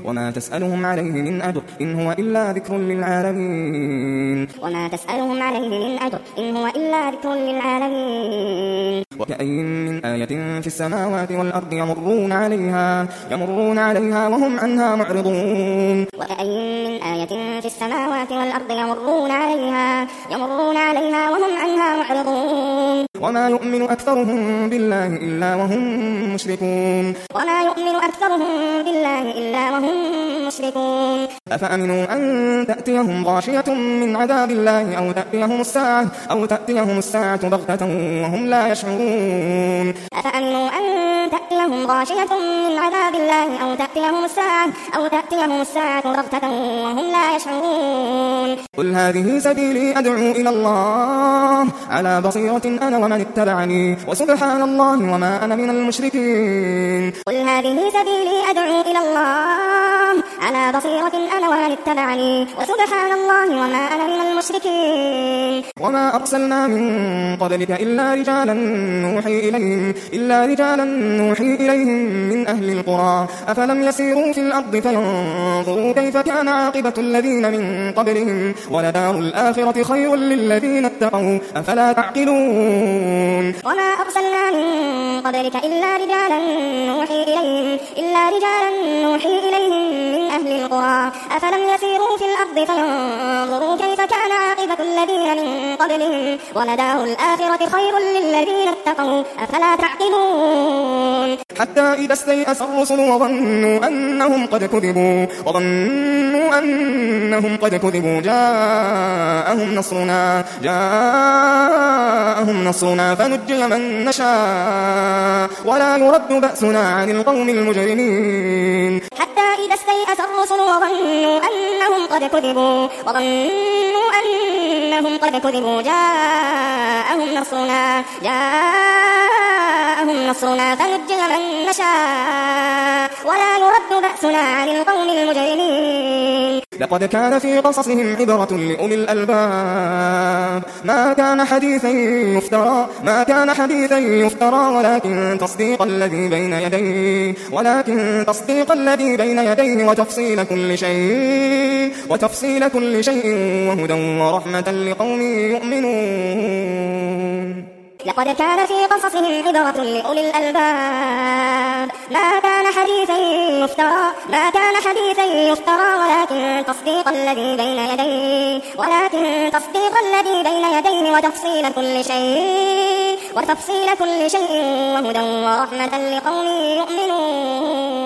وما تسألهم عليه من أجر إن هو إلا ذكر للعالمين وكأين من آية في السماوات والأرض يمرون عليها وهم عنها معرضون وما يؤمن أكثرهم بالله إلا وهم مشركون أفأمنوا أن تأتيهم غاشية من عذاب الله أو تأتيهم الساعة بغتة وهم لا يشعرون قل هذه سبيلي أدعو إلى الله على بصيرة أنا ومن اتبعني وسبحان الله وما أنا من المشركين وما أرسلنا من قبلك إلا رجالا نوحي إليهم من أهل القرى أفلم يسيروا في الأرض فينظروا كيف كان عاقبة الذين من قبلهم ولدار الآخرة خير للذين اتقوا أفلا تعقلون وما أرسلنا من قبلك إلا رجالا نوحي إليهم من أهل القرى أفلم يسيروا في الأرض فينظروا كيف كان عاقبة الذين من قبلهم ولدار الآخرة خير للذين اتقوا أفلا تعقلون حتى إذا استيأس الرسل وظنوا أنهم قد كذبوا جاءهم نصرنا فنجي من نشاء ولا يرد بأسنا عن القوم المجرمين حتى إذا استيأس الرسل وظنوا أنهم قد كذبوا جاءهم نصرنا فنجي من نشاء ولا يرد بأسنا عن القوم المجرمين لقد كان في قصصهم عبرة لأولي الألباب ما كان حديثا يفترى ولكن تصديق الذي بين يديه وتفصيل كل شيء وهدى ورحمة لقوم يؤمنون لقد كان في قصصهم عبرة لأولي الألباب ما كان حديثا يفترى ولكن تصديق الذي بين يديه وتفصيل كل شيء وهدى ورحمة لقوم يؤمنون